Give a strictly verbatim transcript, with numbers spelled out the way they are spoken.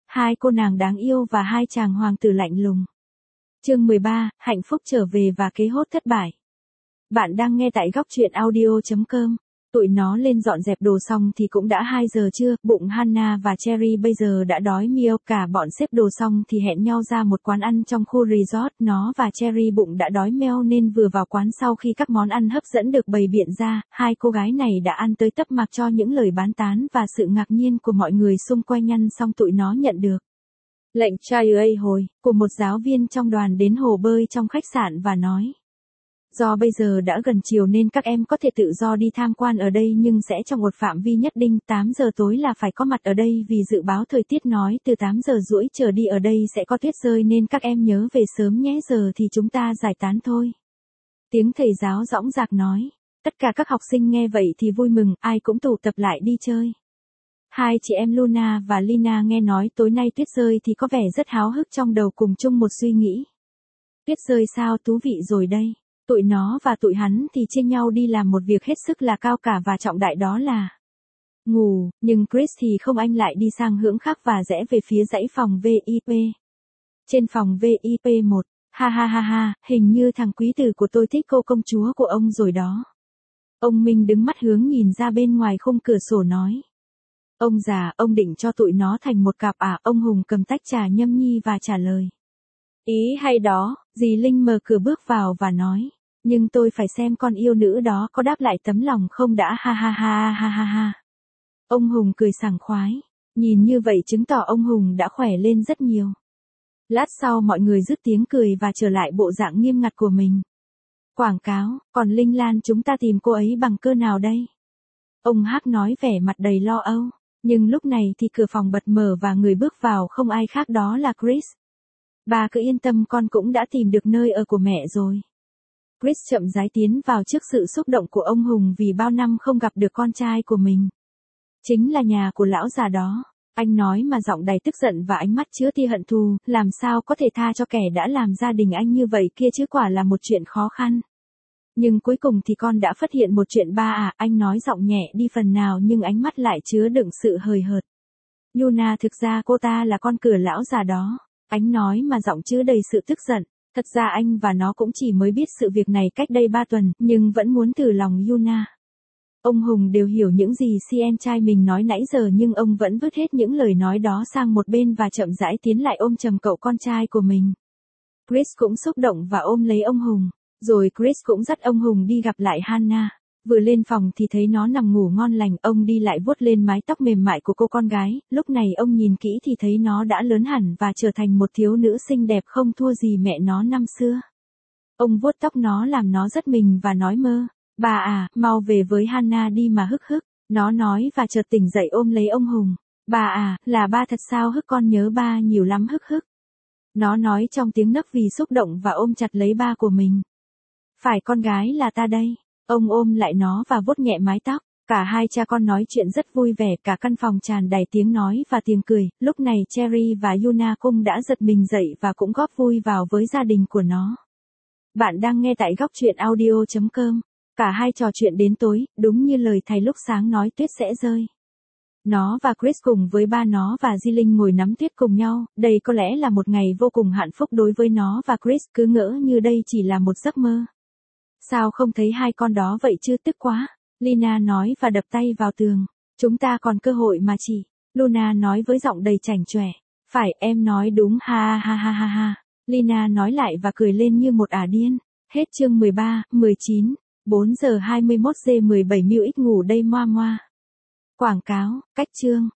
hai cô nàng đáng yêu và hai chàng hoàng tử lạnh lùng. Chương mười ba, hạnh phúc trở về và kế hốt thất bại. Bạn đang nghe tại góc truyện audio chấm com. Tụi nó lên dọn dẹp đồ xong thì cũng đã hai giờ trưa, bụng Hannah và Cherry bây giờ đã đói miêu. Cả bọn xếp đồ xong thì hẹn nhau ra một quán ăn trong khu resort. Nó và Cherry bụng đã đói meo nên vừa vào quán sau khi các món ăn hấp dẫn được bày biện ra, hai cô gái này đã ăn tới tấp mặc cho những lời bán tán và sự ngạc nhiên của mọi người xung quanh. Ăn xong tụi nó nhận được lệnh trial hồi của một giáo viên trong đoàn đến hồ bơi trong khách sạn và nói. Do bây giờ đã gần chiều nên các em có thể tự do đi tham quan ở đây nhưng sẽ trong một phạm vi nhất định. tám giờ tối là phải có mặt ở đây vì dự báo thời tiết nói từ tám giờ rưỡi trở đi ở đây sẽ có tuyết rơi nên các em nhớ về sớm nhé. Giờ thì chúng ta giải tán thôi. Tiếng thầy giáo dõng dạc nói. Tất cả các học sinh nghe vậy thì vui mừng, ai cũng tụ tập lại đi chơi. Hai chị em Luna và Lina nghe nói tối nay tuyết rơi thì có vẻ rất háo hức trong đầu cùng chung một suy nghĩ. Tuyết rơi sao thú vị rồi đây. Tụi nó và tụi hắn thì chia nhau đi làm một việc hết sức là cao cả và trọng đại, đó là ngủ, nhưng Chris thì không, anh lại đi sang hướng khác và rẽ về phía dãy phòng vê i pê. Trên phòng vê i pê một, ha ha ha ha, hình như thằng quý tử của tôi thích cô công chúa của ông rồi đó. Ông Minh đứng mắt hướng nhìn ra bên ngoài khung cửa sổ nói. Ông già, ông định cho tụi nó thành một cặp à? Ông Hùng cầm tách trà nhâm nhi và trả lời. Ý hay đó, dì Linh mở cửa bước vào và nói. Nhưng tôi phải xem con yêu nữ đó có đáp lại tấm lòng không đã, ha ha ha ha ha ha. Ông Hùng cười sảng khoái. Nhìn như vậy chứng tỏ ông Hùng đã khỏe lên rất nhiều. Lát sau mọi người dứt tiếng cười và trở lại bộ dạng nghiêm ngặt của mình. Quảng cáo, còn Linh Lan chúng ta tìm cô ấy bằng cơ nào đây? Ông Hắc nói vẻ mặt đầy lo âu. Nhưng lúc này thì cửa phòng bật mở và người bước vào không ai khác đó là Chris. Bà cứ yên tâm, con cũng đã tìm được nơi ở của mẹ rồi. Chris chậm rãi tiến vào trước sự xúc động của ông Hùng vì bao năm không gặp được con trai của mình. Chính là nhà của lão già đó. Anh nói mà giọng đầy tức giận và ánh mắt chứa tia hận thù, làm sao có thể tha cho kẻ đã làm gia đình anh như vậy kia chứ, quả là một chuyện khó khăn. Nhưng cuối cùng thì con đã phát hiện một chuyện ba à, anh nói giọng nhẹ đi phần nào nhưng ánh mắt lại chứa đựng sự hời hợt. Luna, thực ra cô ta là con cửa lão già đó. Anh nói mà giọng chứa đầy sự tức giận. Thật ra anh và nó cũng chỉ mới biết sự việc này cách đây ba tuần, nhưng vẫn muốn thử lòng Yuna. Ông Hùng đều hiểu những gì si em trai mình nói nãy giờ nhưng ông vẫn vứt hết những lời nói đó sang một bên và chậm rãi tiến lại ôm chầm cậu con trai của mình. Chris cũng xúc động và ôm lấy ông Hùng. Rồi Chris cũng dắt ông Hùng đi gặp lại Hannah. Vừa lên phòng thì thấy nó nằm ngủ ngon lành, ông đi lại vuốt lên mái tóc mềm mại của cô con gái. Lúc này ông nhìn kỹ thì thấy nó đã lớn hẳn và trở thành một thiếu nữ xinh đẹp không thua gì mẹ nó năm xưa. Ông vuốt tóc nó làm nó giật mình và nói mơ. Bà à, mau về với Hannah đi mà hức hức. Nó nói và chợt tỉnh dậy ôm lấy ông Hùng. Bà à, là ba thật sao? Hức, con nhớ ba nhiều lắm hức hức. Nó nói trong tiếng nấc vì xúc động và ôm chặt lấy ba của mình. Phải, con gái là ta đây. Ông ôm lại nó và vuốt nhẹ mái tóc. Cả hai cha con nói chuyện rất vui vẻ, cả căn phòng tràn đầy tiếng nói và tiếng cười. Lúc này Cherry và Yuna cũng đã giật mình dậy và cũng góp vui vào với gia đình của nó. Bạn đang nghe tại góc truyện audio chấm com. Cả hai trò chuyện đến tối, đúng như lời thầy lúc sáng nói tuyết sẽ rơi. Nó và Chris cùng với ba nó và Di Linh ngồi nắm tuyết cùng nhau. Đây có lẽ là một ngày vô cùng hạnh phúc đối với nó và Chris, cứ ngỡ như đây chỉ là một giấc mơ. Sao không thấy hai con đó vậy chứ, tức quá. Lina nói và đập tay vào tường. Chúng ta còn cơ hội mà chị. Luna nói với giọng đầy chảnh chọe. Phải, em nói đúng, ha ha ha ha ha. Lina nói lại và cười lên như một ả điên. Hết chương mười ba, mười chín, bốn giờ hai mươi mốt giây mười bảy mil x ngủ đây moa moa. Quảng cáo, cách chương.